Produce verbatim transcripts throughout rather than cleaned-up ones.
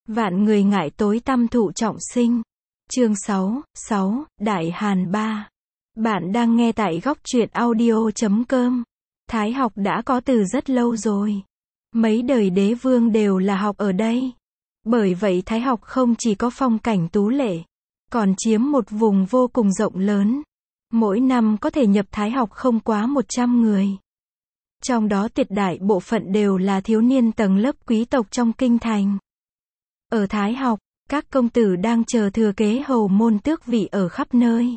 Vạn người ngại tối tăm thụ trọng sinh. Chương sáu, sáu, Đại Hàn ba. Bạn đang nghe tại góc truyện audio chấm com. Thái học đã có từ rất lâu rồi. Mấy đời đế vương đều là học ở đây. Bởi vậy Thái học không chỉ có phong cảnh tú lệ, còn chiếm một vùng vô cùng rộng lớn. Mỗi năm có thể nhập Thái học không quá một trăm người. Trong đó tuyệt đại bộ phận đều là thiếu niên tầng lớp quý tộc trong kinh thành. Ở Thái học, các công tử đang chờ thừa kế hầu môn tước vị ở khắp nơi.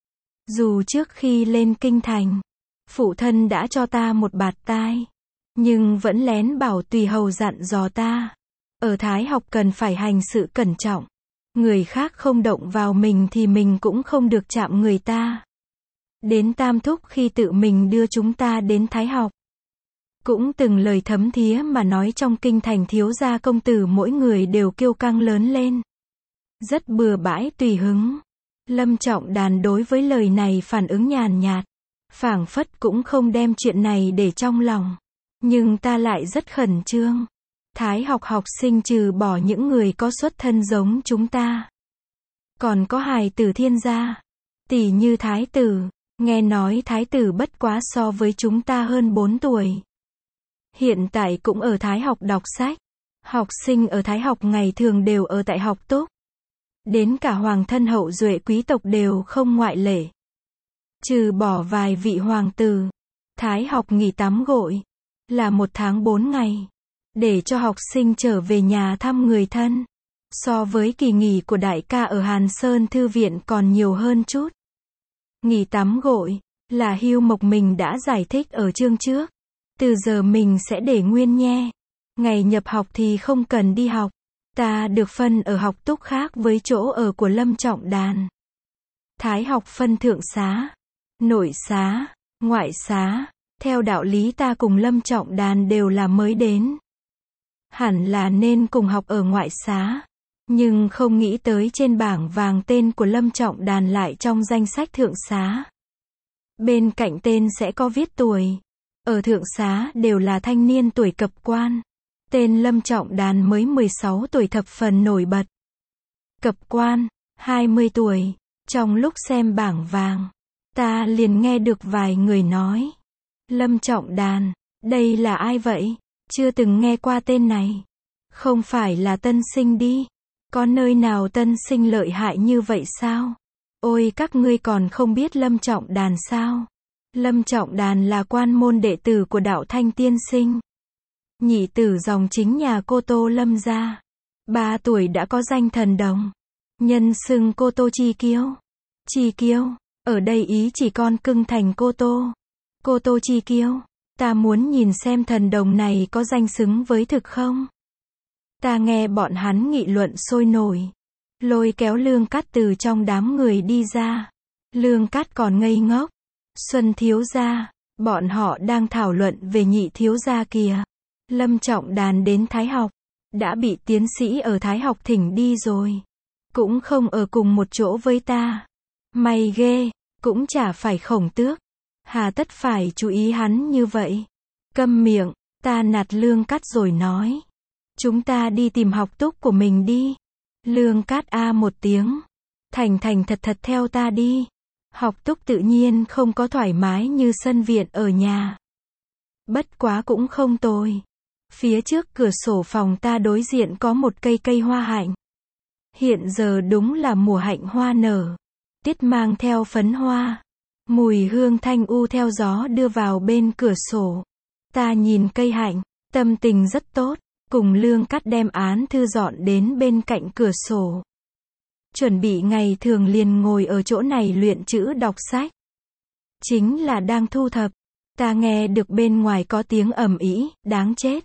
Dù trước khi lên kinh thành, phụ thân đã cho ta một bạt tai, nhưng vẫn lén bảo tùy hầu dặn dò ta. Ở Thái học cần phải hành sự cẩn trọng. Người khác không động vào mình thì mình cũng không được chạm người ta. Đến Tam Thúc khi tự mình đưa chúng ta đến Thái học, cũng từng lời thấm thía mà nói trong kinh thành thiếu gia công tử mỗi người đều kiêu căng lớn lên. Rất bừa bãi tùy hứng. Lâm Trọng Đàn đối với lời này phản ứng nhàn nhạt. Phảng phất cũng không đem chuyện này để trong lòng. Nhưng ta lại rất khẩn trương. Thái học học sinh trừ bỏ những người có xuất thân giống chúng ta, còn có hài tử thiên gia. Tỷ như thái tử. Nghe nói thái tử bất quá so với chúng ta hơn bốn tuổi. Hiện tại cũng ở Thái học đọc sách. Học sinh ở Thái học ngày thường đều ở tại học túc. Đến cả hoàng thân hậu duệ quý tộc đều không ngoại lệ. Trừ bỏ vài vị hoàng tử. Thái học nghỉ tắm gội là một tháng bốn ngày. Để cho học sinh trở về nhà thăm người thân. So với kỳ nghỉ của đại ca ở Hàn Sơn Thư viện còn nhiều hơn chút. Nghỉ tắm gội là Hưu Mộc mình đã giải thích ở chương trước. Từ giờ mình sẽ để nguyên nhé. Ngày nhập học thì không cần đi học. Ta được phân ở học túc khác với chỗ ở của Lâm Trọng Đàn. Thái học phân thượng xá, nội xá, ngoại xá. Theo đạo lý ta cùng Lâm Trọng Đàn đều là mới đến. Hẳn là nên cùng học ở ngoại xá. Nhưng không nghĩ tới trên bảng vàng tên của Lâm Trọng Đàn lại trong danh sách thượng xá. Bên cạnh tên sẽ có viết tuổi. Ở thượng xá đều là thanh niên tuổi cập quan. Tên Lâm Trọng Đàn mới mười sáu tuổi thập phần nổi bật. Cập quan, hai mươi tuổi. Trong lúc xem bảng vàng, ta liền nghe được vài người nói. Lâm Trọng Đàn, đây là ai vậy? Chưa từng nghe qua tên này. Không phải là tân sinh đi. Có nơi nào tân sinh lợi hại như vậy sao? Ôi các ngươi còn không biết Lâm Trọng Đàn sao? Lâm Trọng Đàn là quan môn đệ tử của đạo Thanh tiên sinh. Nhị tử dòng chính nhà cô Tô Lâm gia. Ba tuổi đã có danh thần đồng. Nhân xưng cô Tô Chi Kiêu. Chi Kiêu, ở đây ý chỉ con cưng thành cô Tô. Cô Tô Chi Kiêu, ta muốn nhìn xem thần đồng này có danh xứng với thực không? Ta nghe bọn hắn nghị luận sôi nổi. Lôi kéo Lương Cát từ trong đám người đi ra. Lương Cát còn ngây ngốc. Xuân thiếu gia, bọn họ đang thảo luận về nhị thiếu gia kìa. Lâm Trọng Đàn đến Thái học, đã bị tiến sĩ ở Thái học thỉnh đi rồi. Cũng không ở cùng một chỗ với ta. May ghê, cũng chả phải khổng tước. Hà tất phải chú ý hắn như vậy. Câm miệng, ta nạt Lương Cát rồi nói. Chúng ta đi tìm học túc của mình đi. Lương Cát a một tiếng. Thành thành thật thật theo ta đi. Học túc tự nhiên không có thoải mái như sân viện ở nhà. Bất quá cũng không tồi. Phía trước cửa sổ phòng ta đối diện có một cây cây hoa hạnh. Hiện giờ đúng là mùa hạnh hoa nở. Tiết mang theo phấn hoa. Mùi hương thanh u theo gió đưa vào bên cửa sổ. Ta nhìn cây hạnh, tâm tình rất tốt. Cùng Lương Cát đem án thư dọn đến bên cạnh cửa sổ. Chuẩn bị ngày thường liền ngồi ở chỗ này luyện chữ đọc sách. Chính là đang thu thập. Ta nghe được bên ngoài có tiếng ầm ĩ, đáng chết.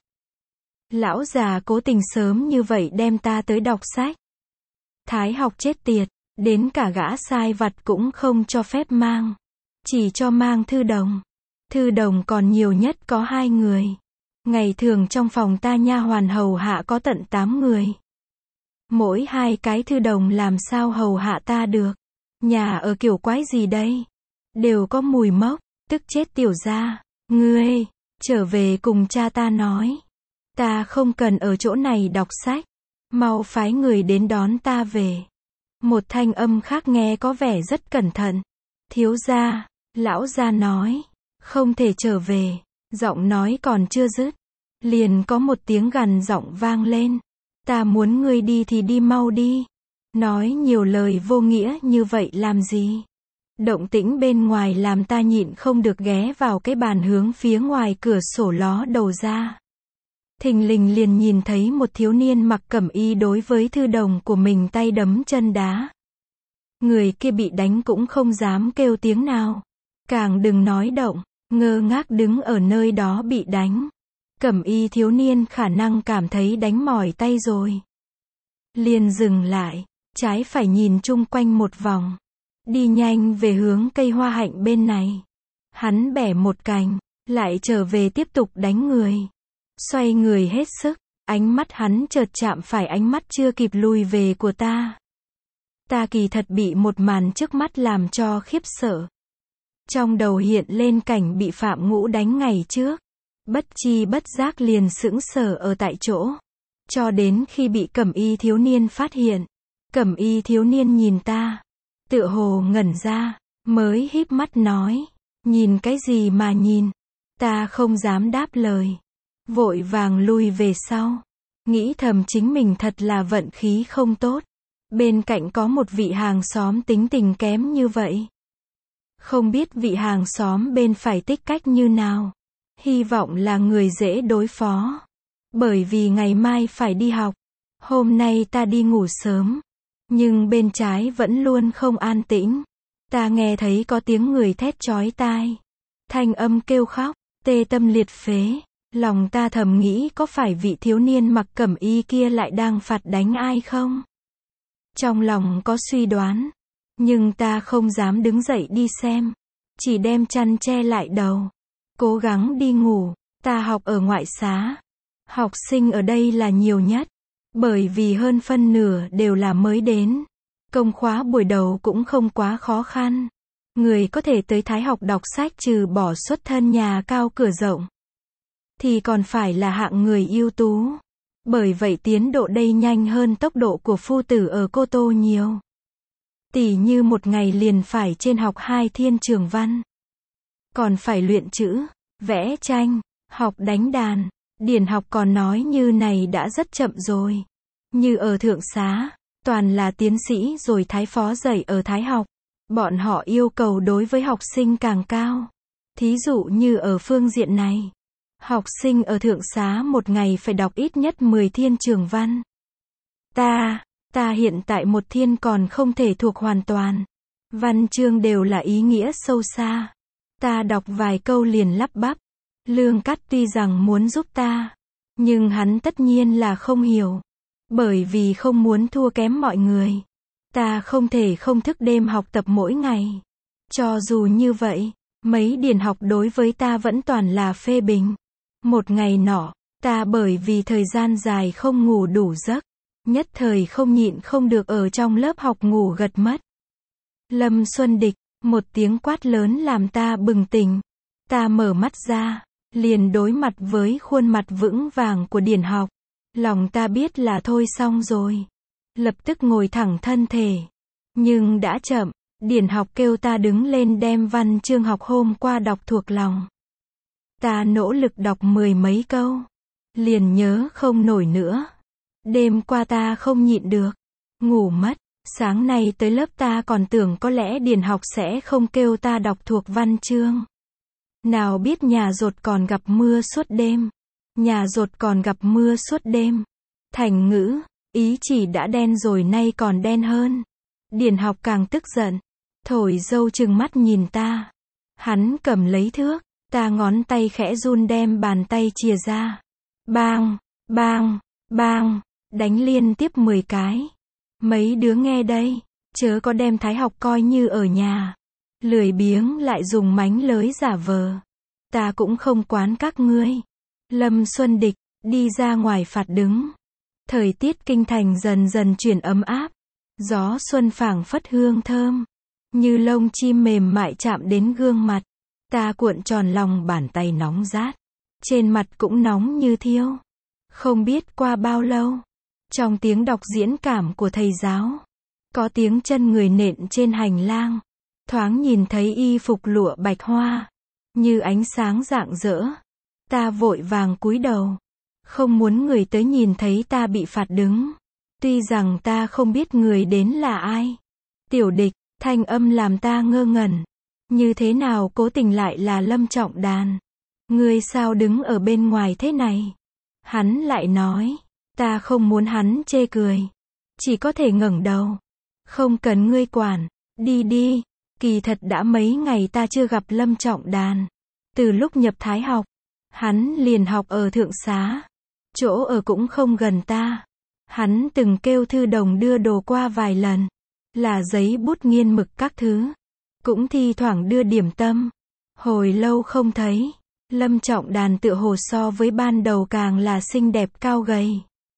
Lão già cố tình sớm như vậy đem ta tới đọc sách. Thái học chết tiệt, đến cả gã sai vặt cũng không cho phép mang. Chỉ cho mang thư đồng. Thư đồng còn nhiều nhất có hai người. Ngày thường trong phòng ta nha hoàn hầu hạ có tận tám người. Mỗi hai cái thư đồng làm sao hầu hạ ta được. Nhà ở kiểu quái gì đây? Đều có mùi mốc, tức chết tiểu gia. Ngươi, trở về cùng cha ta nói. Ta không cần ở chỗ này đọc sách. Mau phái người đến đón ta về. Một thanh âm khác nghe có vẻ rất cẩn thận. Thiếu gia, lão gia nói, không thể trở về. Giọng nói còn chưa dứt, liền có một tiếng gằn giọng vang lên. Ta muốn ngươi đi thì đi mau đi. Nói nhiều lời vô nghĩa như vậy làm gì? Động tĩnh bên ngoài làm ta nhịn không được ghé vào cái bàn hướng phía ngoài cửa sổ ló đầu ra. Thình lình liền nhìn thấy một thiếu niên mặc cẩm y đối với thư đồng của mình tay đấm chân đá. Người kia bị đánh cũng không dám kêu tiếng nào. Càng đừng nói động, ngơ ngác đứng ở nơi đó bị đánh. Cẩm y thiếu niên khả năng cảm thấy đánh mỏi tay rồi. Liền dừng lại, trái phải nhìn chung quanh một vòng. Đi nhanh về hướng cây hoa hạnh bên này. Hắn bẻ một cành, lại trở về tiếp tục đánh người. Xoay người hết sức, ánh mắt hắn chợt chạm phải ánh mắt chưa kịp lùi về của ta. Ta kỳ thật bị một màn trước mắt làm cho khiếp sợ. Trong đầu hiện lên cảnh bị Phạm Ngũ đánh ngày trước. Bất chi bất giác liền sững sờ ở tại chỗ. Cho đến khi bị cẩm y thiếu niên phát hiện. Cẩm y thiếu niên nhìn ta. Tựa hồ ngẩn ra, mới híp mắt nói. Nhìn cái gì mà nhìn? Ta không dám đáp lời. Vội vàng lui về sau. Nghĩ thầm chính mình thật là vận khí không tốt. Bên cạnh có một vị hàng xóm tính tình kém như vậy. Không biết vị hàng xóm bên phải tích cách như nào. Hy vọng là người dễ đối phó. Bởi vì ngày mai phải đi học. Hôm nay ta đi ngủ sớm. Nhưng bên trái vẫn luôn không an tĩnh. Ta nghe thấy có tiếng người thét chói tai. Thanh âm kêu khóc, tê tâm liệt phế. Lòng ta thầm nghĩ có phải vị thiếu niên mặc cẩm y kia lại đang phạt đánh ai không? Trong lòng có suy đoán. Nhưng ta không dám đứng dậy đi xem. Chỉ đem chăn che lại đầu. Cố gắng đi ngủ. Ta học ở ngoại xá. Học sinh ở đây là nhiều nhất. Bởi vì hơn phân nửa đều là mới đến. Công khóa buổi đầu cũng không quá khó khăn. Người có thể tới Thái học đọc sách trừ bỏ xuất thân nhà cao cửa rộng. Thì còn phải là hạng người ưu tú. Bởi vậy tiến độ đây nhanh hơn tốc độ của phu tử ở Cô Tô nhiều. Tỉ như một ngày liền phải trên học hai thiên trường văn. Còn phải luyện chữ, vẽ tranh, học đánh đàn. Điển học còn nói như này đã rất chậm rồi. Như ở thượng xá, toàn là tiến sĩ rồi thái phó dạy ở Thái học. Bọn họ yêu cầu đối với học sinh càng cao. Thí dụ như ở phương diện này. Học sinh ở thượng xá một ngày phải đọc ít nhất mười thiên trường văn. Ta, ta hiện tại một thiên còn không thể thuộc hoàn toàn. Văn chương đều là ý nghĩa sâu xa. Ta đọc vài câu liền lắp bắp. Lương Cát tuy rằng muốn giúp ta, nhưng hắn tất nhiên là không hiểu. Bởi vì không muốn thua kém mọi người. Ta không thể không thức đêm học tập mỗi ngày. Cho dù như vậy, mấy điển học đối với ta vẫn toàn là phê bình. Một ngày nọ, ta bởi vì thời gian dài không ngủ đủ giấc, nhất thời không nhịn không được ở trong lớp học ngủ gật mất. Lâm Xuân Địch, một tiếng quát lớn làm ta bừng tỉnh. Ta mở mắt ra, liền đối mặt với khuôn mặt vững vàng của điển học. Lòng ta biết là thôi xong rồi. Lập tức ngồi thẳng thân thể. Nhưng đã chậm, điển học kêu ta đứng lên đem văn chương học hôm qua đọc thuộc lòng. Ta nỗ lực đọc mười mấy câu. Liền nhớ không nổi nữa. Đêm qua ta không nhịn được. Ngủ mất. Sáng nay tới lớp ta còn tưởng có lẽ điển học sẽ không kêu ta đọc thuộc văn chương. Nào biết nhà rột còn gặp mưa suốt đêm. Nhà rột còn gặp mưa suốt đêm. Thành ngữ, ý chỉ đã đen rồi nay còn đen hơn. Điển học càng tức giận. Thổi dâu trừng mắt nhìn ta. Hắn cầm lấy thước. Ta ngón tay khẽ run đem bàn tay chìa ra. Bang, bang, bang. Đánh liên tiếp mười cái. Mấy đứa nghe đây. Chớ có đem Thái học coi như ở nhà. Lười biếng lại dùng mánh lới giả vờ. Ta cũng không quán các ngươi. Lâm Xuân Địch, đi ra ngoài phạt đứng. Thời tiết kinh thành dần dần chuyển ấm áp. Gió xuân phảng phất hương thơm. Như lông chim mềm mại chạm đến gương mặt. Ta cuộn tròn lòng bàn tay nóng rát. Trên mặt cũng nóng như thiêu. Không biết qua bao lâu. Trong tiếng đọc diễn cảm của thầy giáo, có tiếng chân người nện trên hành lang. Thoáng nhìn thấy y phục lụa bạch hoa, như ánh sáng rạng rỡ. Ta vội vàng cúi đầu, không muốn người tới nhìn thấy ta bị phạt đứng. Tuy rằng ta không biết người đến là ai. Tiểu Địch, thanh âm làm ta ngơ ngẩn. Như thế nào cố tình lại là Lâm Trọng Đàn? Ngươi sao đứng ở bên ngoài thế này? Hắn lại nói, ta không muốn hắn chê cười. Chỉ có thể ngẩng đầu. Không cần ngươi quản, đi đi. Kỳ thật đã mấy ngày ta chưa gặp Lâm Trọng Đàn. Từ lúc nhập Thái học, hắn liền học ở Thượng Xá. Chỗ ở cũng không gần ta. Hắn từng kêu thư đồng đưa đồ qua vài lần. Là giấy bút nghiên mực các thứ. Cũng thi thoảng đưa điểm tâm. Hồi lâu không thấy. Lâm Trọng Đàn tựa hồ so với ban đầu càng là xinh đẹp cao gầy.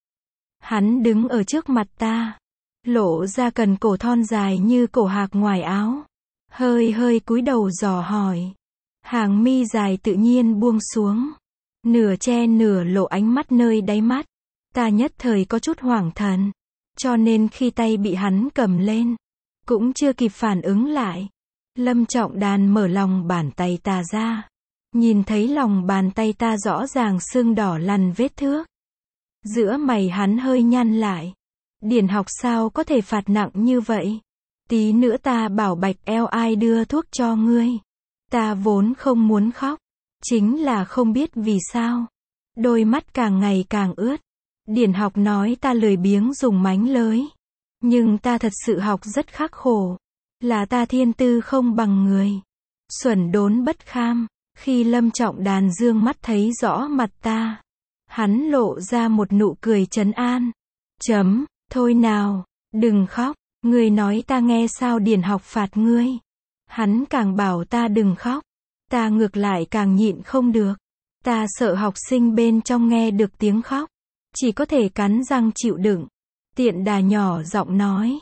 Hắn đứng ở trước mặt ta. Lộ ra cần cổ thon dài như cổ hạc ngoài áo. Hơi hơi cúi đầu dò hỏi. Hàng mi dài tự nhiên buông xuống. Nửa che nửa lộ ánh mắt nơi đáy mắt. Ta nhất thời có chút hoảng thần. Cho nên khi tay bị hắn cầm lên, cũng chưa kịp phản ứng lại. Lâm Trọng Đàn mở lòng bàn tay ta ra. Nhìn thấy lòng bàn tay ta rõ ràng sưng đỏ lằn vết thước. Giữa mày hắn hơi nhăn lại. Điển học sao có thể phạt nặng như vậy? Tí nữa ta bảo bạch eo ai đưa thuốc cho ngươi. Ta vốn không muốn khóc. Chính là không biết vì sao. Đôi mắt càng ngày càng ướt. Điển học nói ta lười biếng dùng mánh lới. Nhưng ta thật sự học rất khắc khổ. Là ta thiên tư không bằng người. Xuẩn đốn bất kham. Khi Lâm Trọng Đàn dương mắt thấy rõ mặt ta. Hắn lộ ra một nụ cười trấn an. Chấm, thôi nào, đừng khóc. Ngươi nói ta nghe sao điển học phạt ngươi. Hắn càng bảo ta đừng khóc. Ta ngược lại càng nhịn không được. Ta sợ học sinh bên trong nghe được tiếng khóc. Chỉ có thể cắn răng chịu đựng. Tiện đà nhỏ giọng nói.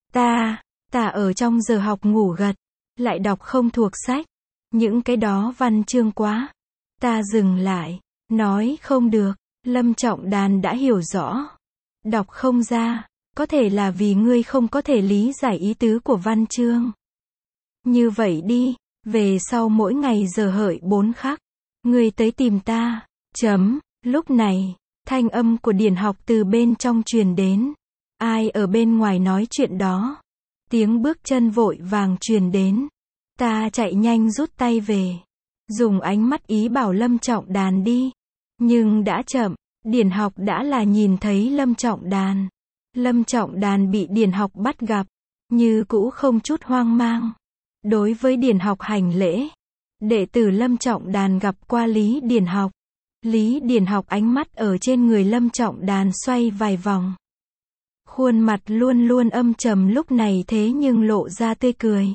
Ta, ta ở trong giờ học ngủ gật. Lại đọc không thuộc sách. Những cái đó văn chương quá. Ta dừng lại. Nói không được. Lâm Trọng Đàn đã hiểu rõ. Đọc không ra. Có thể là vì ngươi không có thể lý giải ý tứ của văn chương. Như vậy đi. Về sau mỗi ngày giờ hợi bốn khắc. Ngươi tới tìm ta. Chấm. Lúc này. Thanh âm của điển học từ bên trong truyền đến. Ai ở bên ngoài nói chuyện đó? Tiếng bước chân vội vàng truyền đến. Ta chạy nhanh rút tay về. Dùng ánh mắt ý bảo Lâm Trọng Đàn đi. Nhưng đã chậm. Điển học đã là nhìn thấy Lâm Trọng Đàn. Lâm Trọng Đàn bị điển học bắt gặp. Như cũ không chút hoang mang. Đối với điển học hành lễ. Đệ tử Lâm Trọng Đàn gặp qua Lý Điển học. Lý Điển học ánh mắt ở trên người Lâm Trọng Đàn xoay vài vòng. Khuôn mặt luôn luôn âm trầm lúc này thế nhưng lộ ra tươi cười.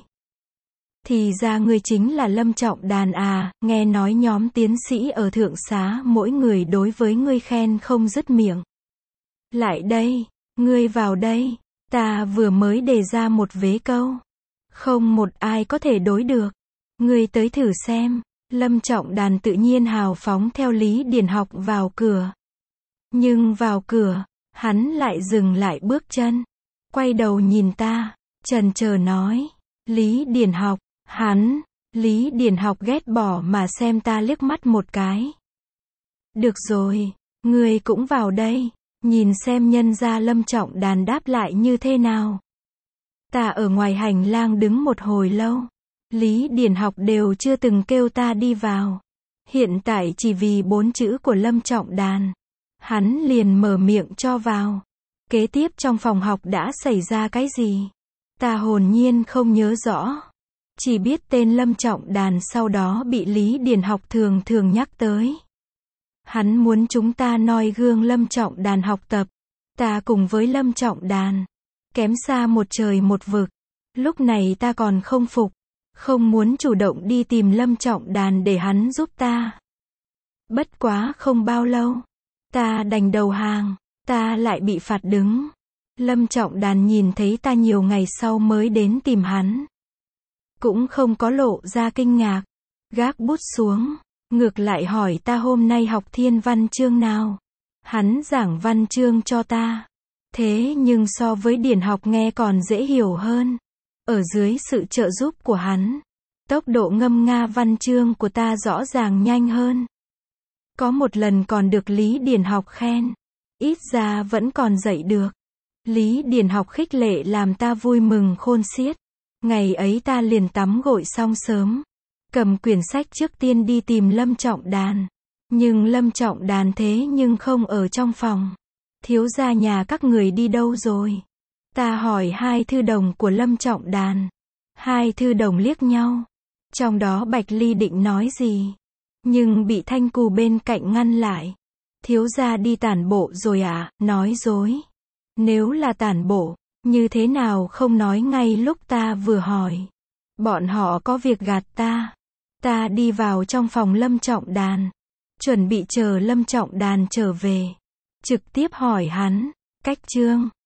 Thì ra ngươi chính là Lâm Trọng Đàn à, nghe nói nhóm tiến sĩ ở Thượng Xá mỗi người đối với ngươi khen không dứt miệng. Lại đây, ngươi vào đây, ta vừa mới đề ra một vế câu. Không một ai có thể đối được. Ngươi tới thử xem. Lâm Trọng Đàn tự nhiên hào phóng theo Lý Điển học vào cửa. Nhưng vào cửa, hắn lại dừng lại bước chân. Quay đầu nhìn ta, chần chờ nói. Lý Điển học, hắn, Lý Điển học ghét bỏ mà xem ta liếc mắt một cái. Được rồi, ngươi cũng vào đây, nhìn xem nhân gia Lâm Trọng Đàn đáp lại như thế nào. Ta ở ngoài hành lang đứng một hồi lâu. Lý Điển học đều chưa từng kêu ta đi vào. Hiện tại chỉ vì bốn chữ của Lâm Trọng Đàn. Hắn liền mở miệng cho vào. Kế tiếp trong phòng học đã xảy ra cái gì? Ta hồn nhiên không nhớ rõ. Chỉ biết tên Lâm Trọng Đàn sau đó bị Lý Điển học thường thường nhắc tới. Hắn muốn chúng ta noi gương Lâm Trọng Đàn học tập. Ta cùng với Lâm Trọng Đàn. Kém xa một trời một vực. Lúc này ta còn không phục. Không muốn chủ động đi tìm Lâm Trọng Đàn để hắn giúp ta. Bất quá không bao lâu. Ta đành đầu hàng. Ta lại bị phạt đứng. Lâm Trọng Đàn nhìn thấy ta nhiều ngày sau mới đến tìm hắn. Cũng không có lộ ra kinh ngạc. Gác bút xuống. Ngược lại hỏi ta hôm nay học thiên văn chương nào. Hắn giảng văn chương cho ta. Thế nhưng so với Điền Học nghe còn dễ hiểu hơn. Ở dưới sự trợ giúp của hắn, tốc độ ngâm nga văn chương của ta rõ ràng nhanh hơn. Có một lần còn được Lý Điền Học khen. Ít ra vẫn còn dạy được. Lý Điền Học khích lệ làm ta vui mừng khôn xiết. Ngày ấy ta liền tắm gội xong sớm. Cầm quyển sách trước tiên đi tìm Lâm Trọng Đàn. Nhưng Lâm Trọng Đàn thế nhưng không ở trong phòng. Thiếu gia nhà các người đi đâu rồi? Ta hỏi hai thư đồng của Lâm Trọng Đàn. Hai thư đồng liếc nhau. Trong đó Bạch Ly định nói gì, nhưng bị Thanh Cù bên cạnh ngăn lại. Thiếu gia đi tản bộ rồi à, nói dối. Nếu là tản bộ, như thế nào không nói ngay lúc ta vừa hỏi. Bọn họ có việc gạt ta. Ta đi vào trong phòng Lâm Trọng Đàn, chuẩn bị chờ Lâm Trọng Đàn trở về. Trực tiếp hỏi hắn, cách chương.